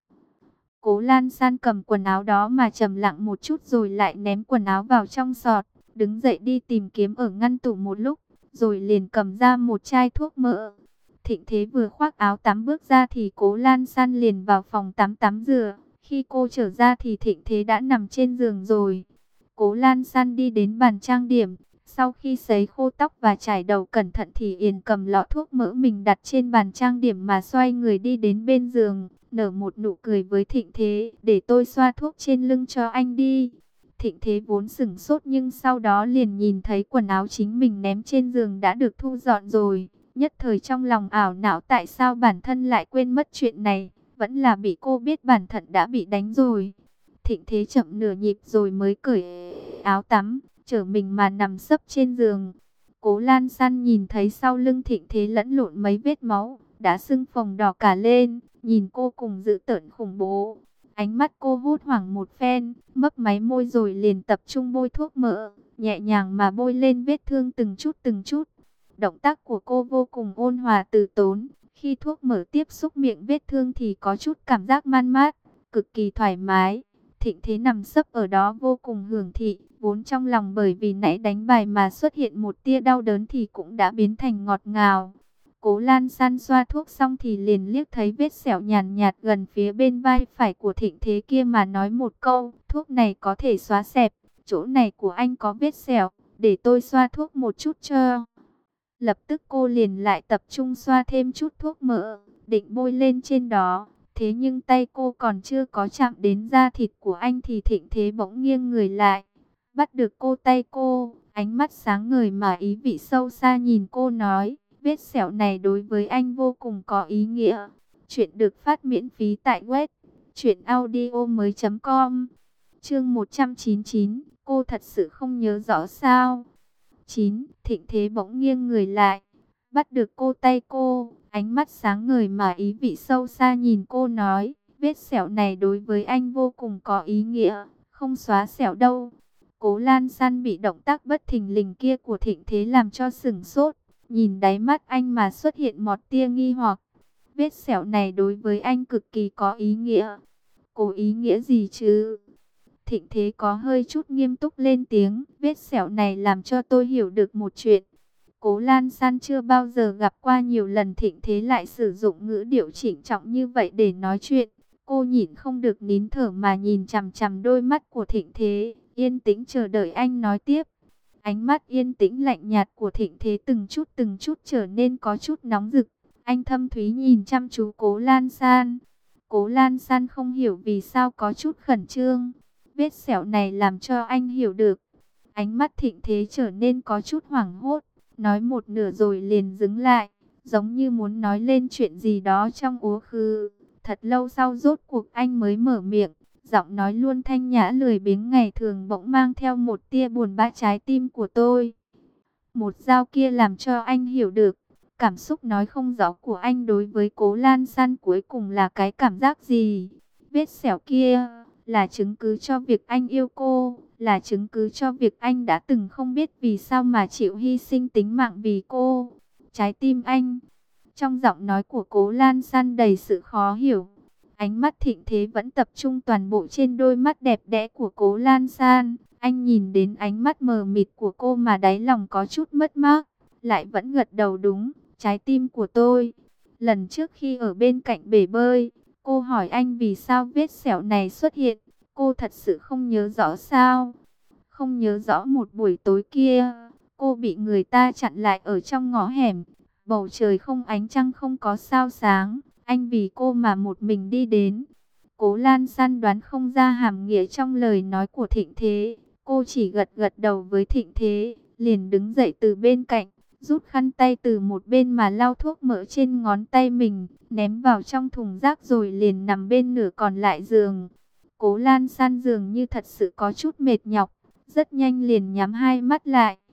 Cố Lan San cầm quần áo đó mà trầm lặng một chút rồi lại ném quần áo vào trong sọt, đứng dậy đi tìm kiếm ở ngăn tủ một lúc, rồi liền cầm ra một chai thuốc mỡ. Thịnh Thế vừa khoác áo tắm bước ra thì Cố Lan San liền vào phòng tắm tắm rửa. Khi cô trở ra thì Thịnh Thế đã nằm trên giường rồi. Cố Lan San đi đến bàn trang điểm. Sau khi sấy khô tóc và chải đầu cẩn thận thì Yền cầm lọ thuốc mỡ mình đặt trên bàn trang điểm mà xoay người đi đến bên giường, nở một nụ cười với Thịnh Thế, để tôi xoa thuốc trên lưng cho anh đi. Thịnh Thế vốn sửng sốt nhưng sau đó liền nhìn thấy quần áo chính mình ném trên giường đã được thu dọn rồi. Nhất thời trong lòng ảo não tại sao bản thân lại quên mất chuyện này, vẫn là bị cô biết bản thân đã bị đánh rồi. Thịnh Thế chậm nửa nhịp rồi mới cởi áo tắm, trở mình mà nằm sấp trên giường. Cố Lan San nhìn thấy sau lưng Thịnh Thế lẫn lộn mấy vết máu, đã sưng phồng đỏ cả lên, nhìn cô cùng dữ tợn khủng bố. Ánh mắt cô hốt hoảng một phen, mấp máy môi rồi liền tập trung bôi thuốc mỡ, nhẹ nhàng mà bôi lên vết thương từng chút từng chút. Động tác của cô vô cùng ôn hòa từ tốn, khi thuốc mỡ tiếp xúc miệng vết thương thì có chút cảm giác man mát, cực kỳ thoải mái. Thịnh Thế nằm sấp ở đó vô cùng hưởng thụ, vốn trong lòng bởi vì nãy đánh bài mà xuất hiện một tia đau đớn thì cũng đã biến thành ngọt ngào. Cố Lan San xoa thuốc xong thì liền liếc thấy vết sẹo nhàn nhạt gần phía bên vai phải của Thịnh Thế kia mà nói một câu, thuốc này có thể xóa sẹp, chỗ này của anh có vết sẹo, để tôi xoa thuốc một chút cho. Lập tức cô liền lại tập trung xoa thêm chút thuốc mỡ, định bôi lên trên đó. Thế nhưng tay cô còn chưa có chạm đến da thịt của anh thì Thịnh Thế bỗng nghiêng người lại, bắt được cô tay cô, ánh mắt sáng ngời mà ý vị sâu xa nhìn cô nói, vết sẹo này đối với anh vô cùng có ý nghĩa. Chuyện được phát miễn phí tại web truyện audio mới chấm com. Chương một trăm chín mươi chín, cô thật sự không nhớ rõ sao? chín. Thịnh Thế bỗng nghiêng người lại, bắt được cô tay cô, ánh mắt sáng ngời mà ý vị sâu xa nhìn cô nói, vết sẹo này đối với anh vô cùng có ý nghĩa, không xóa sẹo đâu. Cố Lan San bị động tác bất thình lình kia của Thịnh Thế làm cho sửng sốt, nhìn đáy mắt anh mà xuất hiện một tia nghi hoặc. Vết sẹo này đối với anh cực kỳ có ý nghĩa. Có ý nghĩa gì chứ? Thịnh Thế có hơi chút nghiêm túc lên tiếng, vết sẹo này làm cho tôi hiểu được một chuyện. Cố Lan San chưa bao giờ gặp qua nhiều lần Thịnh Thế lại sử dụng ngữ điệu chỉnh trọng như vậy để nói chuyện. Cô nhịn không được nín thở mà nhìn chằm chằm đôi mắt của Thịnh Thế, yên tĩnh chờ đợi anh nói tiếp. Ánh mắt yên tĩnh lạnh nhạt của Thịnh Thế từng chút từng chút trở nên có chút nóng rực. Anh thâm thúy nhìn chăm chú Cố Lan San. Cố Lan San không hiểu vì sao có chút khẩn trương. Vết sẹo này làm cho anh hiểu được. Ánh mắt Thịnh Thế trở nên có chút hoảng hốt. Nói một nửa rồi liền dừng lại, giống như muốn nói lên chuyện gì đó trong quá khứ. Thật lâu sau rốt cuộc anh mới mở miệng, giọng nói luôn thanh nhã lười biếng ngày thường bỗng mang theo một tia buồn bã trái tim của tôi. Một dao kia làm cho anh hiểu được, cảm xúc nói không rõ của anh đối với Cố Lan San cuối cùng là cái cảm giác gì. Vết sẹo kia là chứng cứ cho việc anh yêu cô, là chứng cứ cho việc anh đã từng không biết vì sao mà chịu hy sinh tính mạng vì cô. Trái tim anh. Trong giọng nói của Cố Lan San đầy sự khó hiểu. Ánh mắt Thịnh Thế vẫn tập trung toàn bộ trên đôi mắt đẹp đẽ của Cố Lan San. Anh nhìn đến ánh mắt mờ mịt của cô mà đáy lòng có chút mất mát, lại vẫn gật đầu đúng, trái tim của tôi. Lần trước khi ở bên cạnh bể bơi, cô hỏi anh vì sao vết sẹo này xuất hiện. Cô thật sự không nhớ rõ sao? Không nhớ rõ một buổi tối kia, cô bị người ta chặn lại ở trong ngõ hẻm. Bầu trời không ánh trăng không có sao sáng, anh vì cô mà một mình đi đến. Cố Lan San đoán không ra hàm nghĩa trong lời nói của Thịnh Thế. Cô chỉ gật gật đầu với Thịnh Thế, liền đứng dậy từ bên cạnh, rút khăn tay từ một bên mà lau thuốc mỡ trên ngón tay mình, ném vào trong thùng rác rồi liền nằm bên nửa còn lại giường. Cố Lan San dường như thật sự có chút mệt nhọc, rất nhanh liền nhắm hai mắt lại.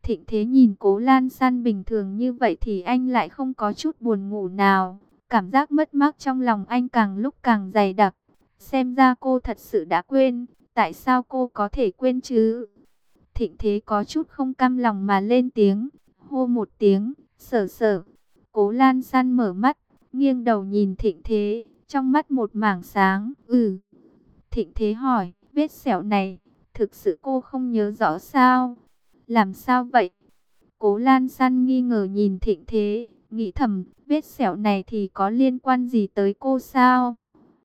Thịnh Thế nhìn Cố Lan San bình thường như vậy thì anh lại không có chút buồn ngủ nào. Cảm giác mất mát trong lòng anh càng lúc càng dày đặc. Xem ra cô thật sự đã quên. Tại sao cô có thể quên chứ? Thịnh Thế có chút không cam lòng mà lên tiếng. Hô một tiếng, sở sở. Cố Lan San mở mắt, nghiêng đầu nhìn Thịnh Thế. Trong mắt một mảng sáng. Ừ. Thịnh Thế hỏi, vết sẹo này, thực sự cô không nhớ rõ sao? Làm sao vậy? Cố Lan San nghi ngờ nhìn Thịnh Thế, nghĩ thầm, vết sẹo này thì có liên quan gì tới cô sao?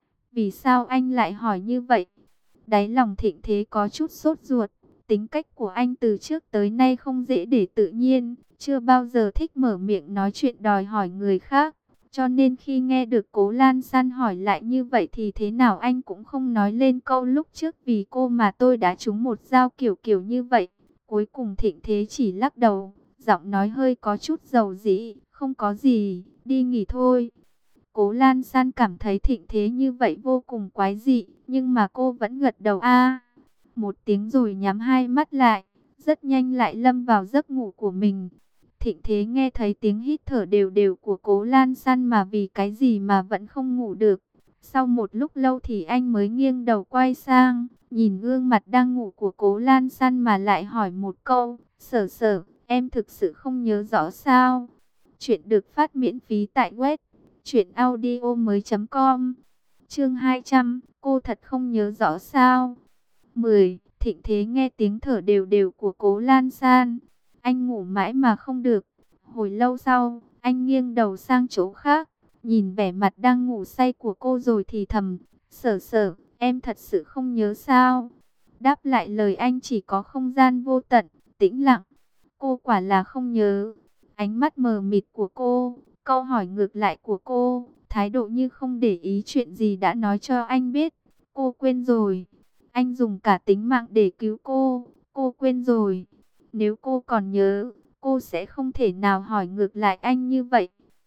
Vì sao anh lại hỏi như vậy? Đáy lòng Thịnh Thế có chút sốt ruột. Tính cách của anh từ trước tới nay không dễ để tự nhiên, chưa bao giờ thích mở miệng nói chuyện đòi hỏi người khác. Cho nên khi nghe được Cố Lan San hỏi lại như vậy thì thế nào anh cũng không nói lên câu lúc trước vì cô mà tôi đã trúng một dao kiểu kiểu như vậy. Cuối cùng Thịnh Thế chỉ lắc đầu, giọng nói hơi có chút dầu dĩ, không có gì, đi nghỉ thôi. Cố Lan San cảm thấy Thịnh Thế như vậy vô cùng quái dị, nhưng mà cô vẫn gật đầu a một tiếng rồi nhắm hai mắt lại, rất nhanh lại lâm vào giấc ngủ của mình. Thịnh Thế nghe thấy tiếng hít thở đều đều của Cố Lan San mà vì cái gì mà vẫn không ngủ được. Sau một lúc lâu thì anh mới nghiêng đầu quay sang, nhìn gương mặt đang ngủ của Cố Lan San mà lại hỏi một câu, sở sở, em thực sự không nhớ rõ sao? Chuyện được phát miễn phí tại web truyện audio mới chấm com. Chương hai trăm, cô thật không nhớ rõ sao? mười. Thịnh Thế nghe tiếng thở đều đều của Cố Lan San. Anh ngủ mãi mà không được. Hồi lâu sau, anh nghiêng đầu sang chỗ khác, nhìn vẻ mặt đang ngủ say của cô rồi thì thầm, sở sở, em thật sự không nhớ sao? Đáp lại lời anh chỉ có không gian vô tận, tĩnh lặng. Cô quả là không nhớ. Ánh mắt mờ mịt của cô, câu hỏi ngược lại của cô, thái độ như không để ý chuyện gì đã nói cho anh biết. Cô quên rồi. Anh dùng cả tính mạng để cứu cô. Cô quên rồi. Nếu cô còn nhớ, cô sẽ không thể nào hỏi ngược lại anh như vậy.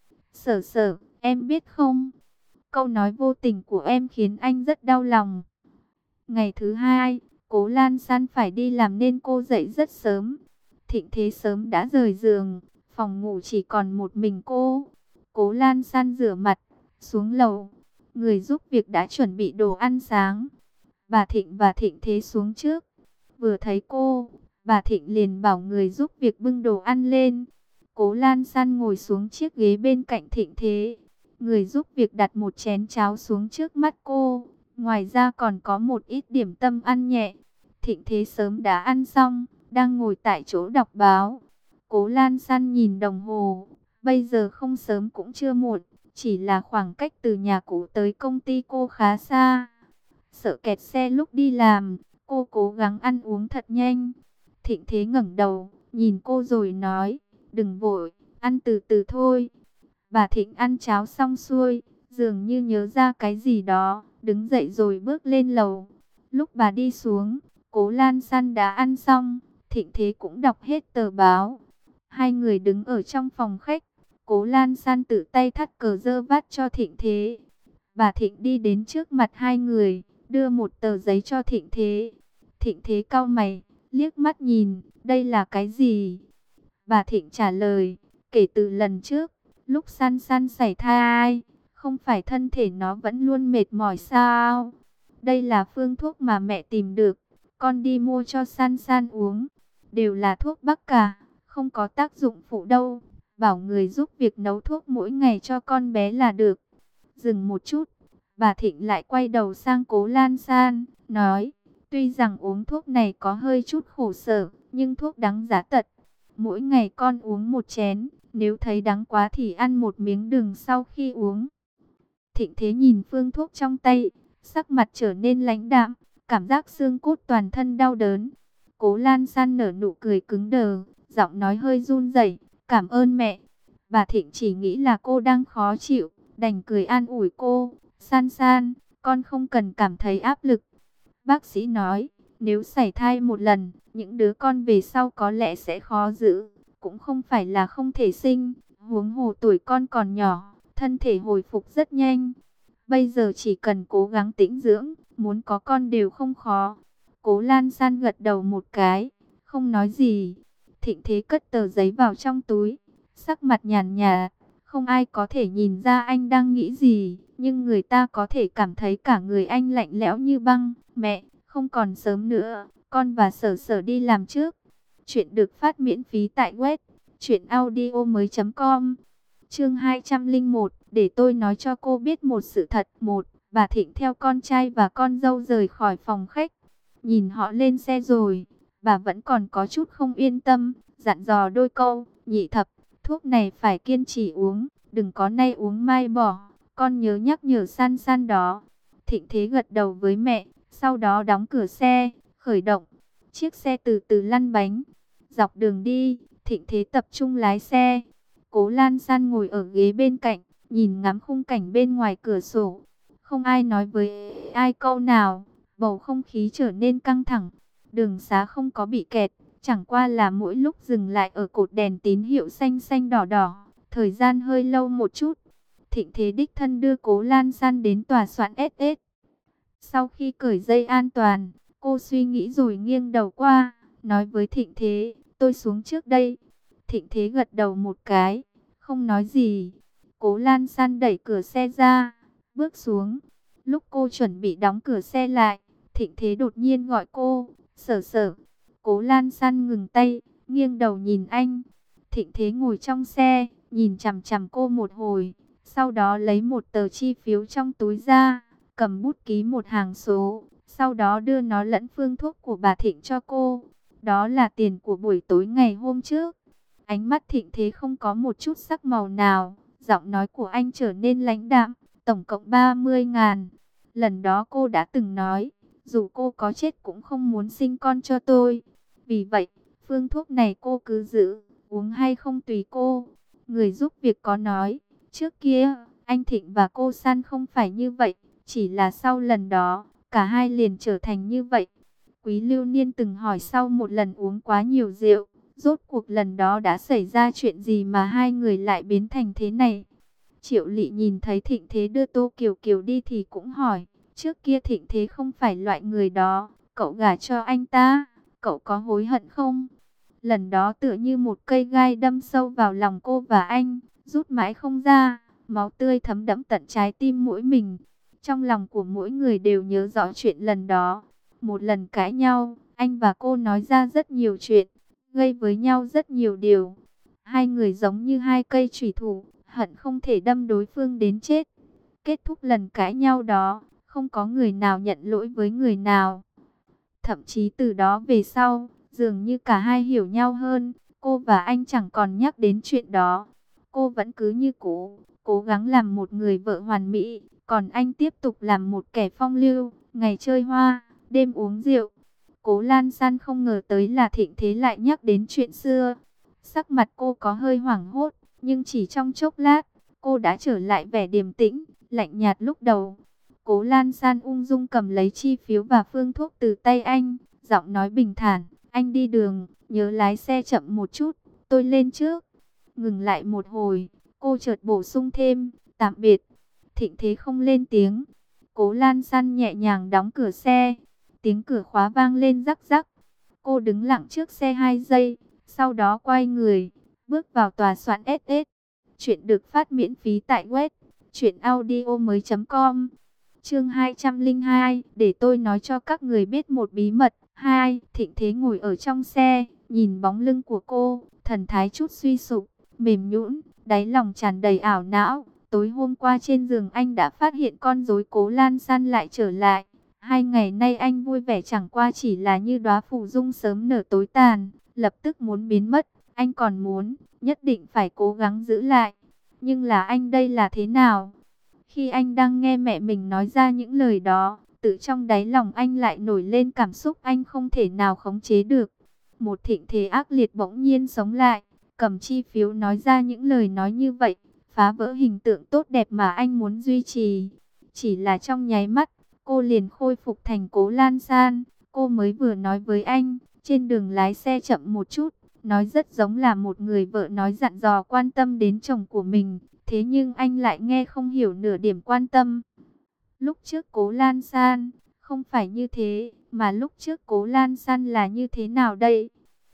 Sở sở, em biết không? Câu nói vô tình của em khiến anh rất đau lòng. Ngày thứ hai, Cố Lan San phải đi làm nên cô dậy rất sớm. Thịnh Thế sớm đã rời giường, phòng ngủ chỉ còn một mình cô. Cố Lan San rửa mặt, xuống lầu. Người giúp việc đã chuẩn bị đồ ăn sáng. Bà Thịnh và Thịnh Thế xuống trước. Vừa thấy cô, bà Thịnh liền bảo người giúp việc bưng đồ ăn lên. Cố Lan San ngồi xuống chiếc ghế bên cạnh Thịnh Thế. Người giúp việc đặt một chén cháo xuống trước mắt cô. Ngoài ra còn có một ít điểm tâm ăn nhẹ. Thịnh Thế sớm đã ăn xong, đang ngồi tại chỗ đọc báo. Cố Lan San nhìn đồng hồ. Bây giờ không sớm cũng chưa muộn. Chỉ là khoảng cách từ nhà cũ tới công ty cô khá xa. Sợ kẹt xe lúc đi làm, cô cố gắng ăn uống thật nhanh. Thịnh Thế ngẩng đầu, nhìn cô rồi nói, đừng vội, ăn từ từ thôi. Bà Thịnh ăn cháo xong xuôi, dường như nhớ ra cái gì đó, đứng dậy rồi bước lên lầu. Lúc bà đi xuống, Cố Lan San đã ăn xong, Thịnh Thế cũng đọc hết tờ báo. Hai người đứng ở trong phòng khách, Cố Lan San tự tay thắt cờ dơ vát cho Thịnh Thế. Bà Thịnh đi đến trước mặt hai người, đưa một tờ giấy cho Thịnh Thế. Thịnh Thế cau mày, liếc mắt nhìn, đây là cái gì? Bà Thịnh trả lời, kể từ lần trước, lúc San San xảy thai, không phải thân thể nó vẫn luôn mệt mỏi sao? Đây là phương thuốc mà mẹ tìm được, con đi mua cho San San uống. Đều là thuốc bắc cả, không có tác dụng phụ đâu. Bảo người giúp việc nấu thuốc mỗi ngày cho con bé là được. Dừng một chút, bà Thịnh lại quay đầu sang Cố Lan San, nói, tuy rằng uống thuốc này có hơi chút khổ sở, nhưng thuốc đắng giá tật. Mỗi ngày con uống một chén, nếu thấy đắng quá thì ăn một miếng đường sau khi uống. Thịnh Thế nhìn phương thuốc trong tay, sắc mặt trở nên lãnh đạm, cảm giác xương cốt toàn thân đau đớn. Cố Lan San nở nụ cười cứng đờ, giọng nói hơi run rẩy, cảm ơn mẹ. Bà Thịnh chỉ nghĩ là cô đang khó chịu, đành cười an ủi cô, San San, con không cần cảm thấy áp lực. Bác sĩ nói, nếu sảy thai một lần, những đứa con về sau có lẽ sẽ khó giữ, cũng không phải là không thể sinh, huống hồ tuổi con còn nhỏ, thân thể hồi phục rất nhanh. Bây giờ chỉ cần cố gắng tĩnh dưỡng, muốn có con đều không khó. Cố Lan San gật đầu một cái, không nói gì. Thịnh Thế cất tờ giấy vào trong túi, sắc mặt nhàn nhạt, không ai có thể nhìn ra anh đang nghĩ gì, nhưng người ta có thể cảm thấy cả người anh lạnh lẽo như băng. Mẹ, không còn sớm nữa, con và Sở Sở đi làm trước. Chuyện được phát miễn phí tại web truyện audio mới chấm com. Chương hai trăm lẻ một, để tôi nói cho cô biết một sự thật. Một, bà Thịnh theo con trai và con dâu rời khỏi phòng khách. Nhìn họ lên xe rồi, bà vẫn còn có chút không yên tâm, dặn dò đôi câu, Nhị Thập, thuốc này phải kiên trì uống, đừng có nay uống mai bỏ, con nhớ nhắc nhở San San đó. Thịnh Thế gật đầu với mẹ, sau đó đóng cửa xe, khởi động. Chiếc xe từ từ lăn bánh. Dọc đường đi, Thịnh Thế tập trung lái xe. Cố Lan San ngồi ở ghế bên cạnh, nhìn ngắm khung cảnh bên ngoài cửa sổ. Không ai nói với ai câu nào, bầu không khí trở nên căng thẳng. Đường xá không có bị kẹt, chẳng qua là mỗi lúc dừng lại ở cột đèn tín hiệu xanh xanh đỏ đỏ, thời gian hơi lâu một chút. Thịnh Thế đích thân đưa Cố Lan San đến tòa soạn ét ét. Sau khi cởi dây an toàn, cô suy nghĩ rồi nghiêng đầu qua, nói với Thịnh Thế, tôi xuống trước đây. Thịnh Thế gật đầu một cái, không nói gì. Cố Lan San đẩy cửa xe ra, bước xuống. Lúc cô chuẩn bị đóng cửa xe lại, Thịnh Thế đột nhiên gọi cô, Sở Sở. Cố Lan San ngừng tay, nghiêng đầu nhìn anh. Thịnh Thế ngồi trong xe, nhìn chằm chằm cô một hồi, sau đó lấy một tờ chi phiếu trong túi ra, cầm bút ký một hàng số, sau đó đưa nó lẫn phương thuốc của bà Thịnh cho cô. Đó là tiền của buổi tối ngày hôm trước. Ánh mắt Thịnh Thế không có một chút sắc màu nào, giọng nói của anh trở nên lãnh đạm, tổng cộng ba mươi ngàn. Lần đó cô đã từng nói, dù cô có chết cũng không muốn sinh con cho tôi. Vì vậy, phương thuốc này cô cứ giữ, uống hay không tùy cô. Người giúp việc có nói, trước kia, anh Thịnh và cô San không phải như vậy, chỉ là sau lần đó, cả hai liền trở thành như vậy. Quý Lưu Niên từng hỏi sau một lần uống quá nhiều rượu, rốt cuộc lần đó đã xảy ra chuyện gì mà hai người lại biến thành thế này. Triệu Lị nhìn thấy Thịnh Thế đưa Tô Kiều Kiều đi thì cũng hỏi, trước kia Thịnh Thế không phải loại người đó, cậu gả cho anh ta, cậu có hối hận không? Lần đó tựa như một cây gai đâm sâu vào lòng cô và anh, rút mãi không ra, máu tươi thấm đẫm tận trái tim mỗi mình. Trong lòng của mỗi người đều nhớ rõ chuyện lần đó. Một lần cãi nhau, anh và cô nói ra rất nhiều chuyện, gây với nhau rất nhiều điều. Hai người giống như hai cây chủy thủ, hận không thể đâm đối phương đến chết. Kết thúc lần cãi nhau đó, không có người nào nhận lỗi với người nào. Thậm chí từ đó về sau, dường như cả hai hiểu nhau hơn, cô và anh chẳng còn nhắc đến chuyện đó. Cô vẫn cứ như cũ, cố gắng làm một người vợ hoàn mỹ, còn anh tiếp tục làm một kẻ phong lưu, ngày chơi hoa, đêm uống rượu. Cố Lan San không ngờ tới là Thịnh Thế lại nhắc đến chuyện xưa. Sắc mặt cô có hơi hoảng hốt, nhưng chỉ trong chốc lát, cô đã trở lại vẻ điềm tĩnh, lạnh nhạt lúc đầu. Cố Lan San ung dung cầm lấy chi phiếu và phương thuốc từ tay anh, giọng nói bình thản, anh đi đường, nhớ lái xe chậm một chút, tôi lên trước. Ngừng lại một hồi, cô chợt bổ sung thêm, tạm biệt. Thịnh Thế không lên tiếng. Cố Lan San nhẹ nhàng đóng cửa xe, tiếng cửa khóa vang lên rắc rắc. Cô đứng lặng trước xe hai giây, sau đó quay người, bước vào tòa soạn ét ét. Chuyện được phát miễn phí tại web truyện audio mới chấm com. Chương hai trăm lẻ hai, để tôi nói cho các người biết một bí mật. Hai, Thịnh Thế ngồi ở trong xe, nhìn bóng lưng của cô, thần thái chút suy sụp, mềm nhũn, đáy lòng tràn đầy ảo não. Tối hôm qua trên giường anh đã phát hiện con rối Cố Lan San lại trở lại. Hai ngày nay anh vui vẻ chẳng qua chỉ là như đóa phù dung sớm nở tối tàn, lập tức muốn biến mất. Anh còn muốn, nhất định phải cố gắng giữ lại. Nhưng là anh đây là thế nào? Khi anh đang nghe mẹ mình nói ra những lời đó, tự trong đáy lòng anh lại nổi lên cảm xúc anh không thể nào khống chế được. Một Thịnh Thế ác liệt bỗng nhiên sống lại, cầm chi phiếu nói ra những lời nói như vậy, phá vỡ hình tượng tốt đẹp mà anh muốn duy trì. Chỉ là trong nháy mắt, cô liền khôi phục thành Cố Lan San. Cô mới vừa nói với anh, trên đường lái xe chậm một chút, nói rất giống là một người vợ nói dặn dò quan tâm đến chồng của mình. Thế nhưng anh lại nghe không hiểu nửa điểm quan tâm. Lúc trước Cố Lan San không phải như thế, mà lúc trước Cố Lan San là như thế nào đây?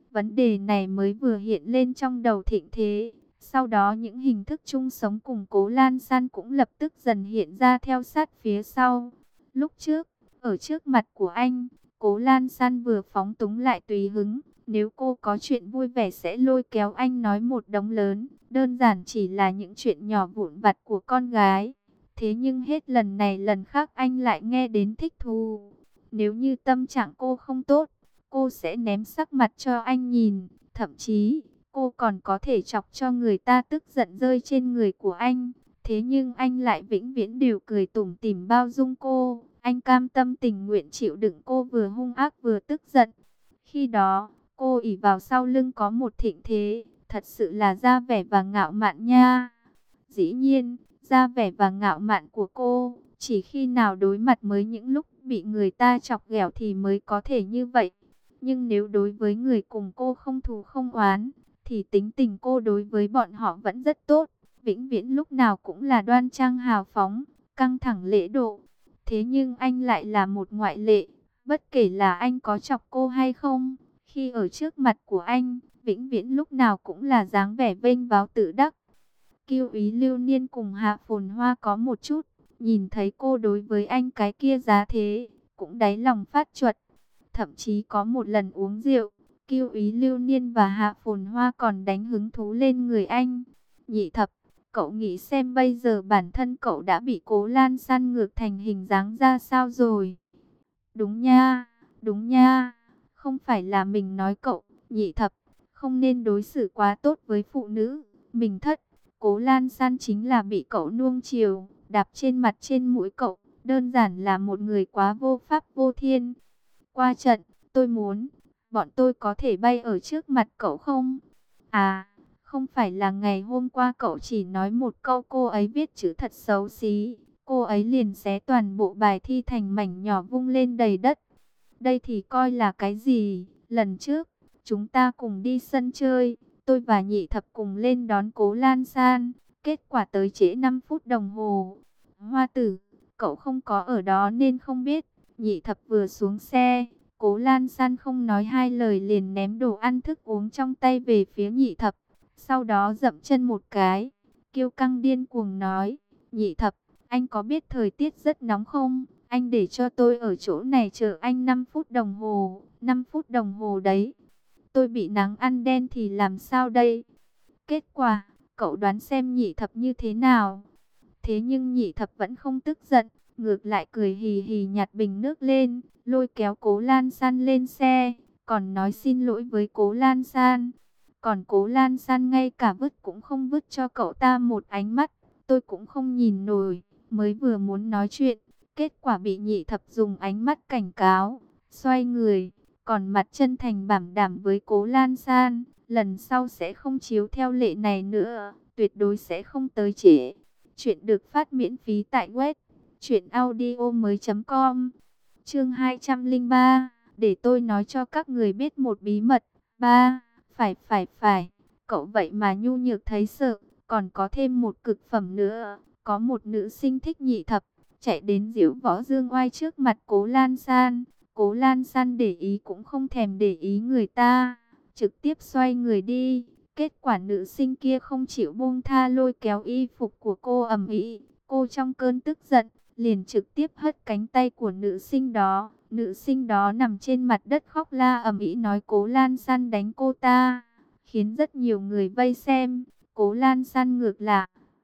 Vấn đề này mới vừa hiện lên trong đầu Thịnh Thế. Sau đó những hình thức chung sống cùng Cố Lan San cũng lập tức dần hiện ra theo sát phía sau. Lúc trước, ở trước mặt của anh, Cố Lan San vừa phóng túng lại tùy hứng. Nếu cô có chuyện vui vẻ sẽ lôi kéo anh nói một đống lớn, đơn giản chỉ là những chuyện nhỏ vụn vặt của con gái. Thế nhưng hết lần này lần khác anh lại nghe đến thích thú. Nếu như tâm trạng cô không tốt, cô sẽ ném sắc mặt cho anh nhìn. Thậm chí, cô còn có thể chọc cho người ta tức giận rơi trên người của anh. Thế nhưng anh lại vĩnh viễn đều cười tủm tỉm bao dung cô. Anh cam tâm tình nguyện chịu đựng cô vừa hung ác vừa tức giận. Khi đó, cô ỷ vào sau lưng có một Thịnh Thế, thật sự là ra vẻ và ngạo mạn nha. Dĩ nhiên, ra vẻ và ngạo mạn của cô, chỉ khi nào đối mặt với những lúc bị người ta chọc ghẹo thì mới có thể như vậy. Nhưng nếu đối với người cùng cô không thù không oán, thì tính tình cô đối với bọn họ vẫn rất tốt. Vĩnh viễn lúc nào cũng là đoan trang hào phóng, căng thẳng lễ độ. Thế nhưng anh lại là một ngoại lệ, bất kể là anh có chọc cô hay không. Khi ở trước mặt của anh, vĩnh viễn lúc nào cũng là dáng vẻ vênh váo tự đắc. Kiêu Ý Lưu Niên cùng Hạ Phồn Hoa có một chút, nhìn thấy cô đối với anh cái kia giá thế, cũng đáy lòng phát chuột. Thậm chí có một lần uống rượu, Kiêu Ý Lưu Niên và Hạ Phồn Hoa còn đánh hứng thú lên người anh. Nhị thập, cậu nghĩ xem bây giờ bản thân cậu đã bị Cố Lan San ngược thành hình dáng ra sao rồi? Đúng nha, đúng nha. Không phải là mình nói cậu, nhị thập, không nên đối xử quá tốt với phụ nữ. Mình thất, Cố Lan San chính là bị cậu nuông chiều, đạp trên mặt trên mũi cậu. Đơn giản là một người quá vô pháp vô thiên. Qua trận, tôi muốn, bọn tôi có thể bay ở trước mặt cậu không? À, không phải là ngày hôm qua cậu chỉ nói một câu cô ấy viết chữ thật xấu xí. Cô ấy liền xé toàn bộ bài thi thành mảnh nhỏ vung lên đầy đất. Đây thì coi là cái gì? Lần trước, chúng ta cùng đi sân chơi, tôi và nhị thập cùng lên đón Cố Lan San. Kết quả tới trễ năm phút đồng hồ. Hoa tử, cậu không có ở đó nên không biết. Nhị thập vừa xuống xe, Cố Lan San không nói hai lời liền ném đồ ăn thức uống trong tay về phía nhị thập. Sau đó dậm chân một cái, kiêu căng điên cuồng nói, nhị thập, anh có biết thời tiết rất nóng không? Anh để cho tôi ở chỗ này chờ anh năm phút đồng hồ, năm phút đồng hồ đấy. Tôi bị nắng ăn đen thì làm sao đây? Kết quả, cậu đoán xem nhị thập như thế nào? Thế nhưng nhị thập vẫn không tức giận, ngược lại cười hì hì nhặt bình nước lên, lôi kéo Cố Lan San lên xe, còn nói xin lỗi với Cố Lan San. Còn Cố Lan San ngay cả vứt cũng không vứt cho cậu ta một ánh mắt, tôi cũng không nhìn nổi, mới vừa muốn nói chuyện, kết quả bị nhị thập dùng ánh mắt cảnh cáo, xoay người, còn mặt chân thành bảo đảm với Cố Lan San, lần sau sẽ không chiếu theo lệ này nữa, tuyệt đối sẽ không tới trễ. Chuyện được phát miễn phí tại web truyện audio mới chấm com. Chương hai trăm lẻ ba, để tôi nói cho các người biết một bí mật. ba. Phải phải phải, cậu vậy mà nhu nhược thấy sợ, còn có thêm một cực phẩm nữa. Có một nữ sinh thích nhị thập, chạy đến giễu võ dương oai trước mặt Cố Lan San. Cố Lan San để ý cũng không thèm để ý người ta, trực tiếp xoay người đi. Kết quả nữ sinh kia không chịu buông tha, lôi kéo y phục của cô ầm ĩ. Cô trong cơn tức giận, liền trực tiếp hất cánh tay của nữ sinh đó. Nữ sinh đó nằm trên mặt đất khóc la ầm ĩ nói Cố Lan San đánh cô ta, khiến rất nhiều người vây xem. Cố Lan San ngược lại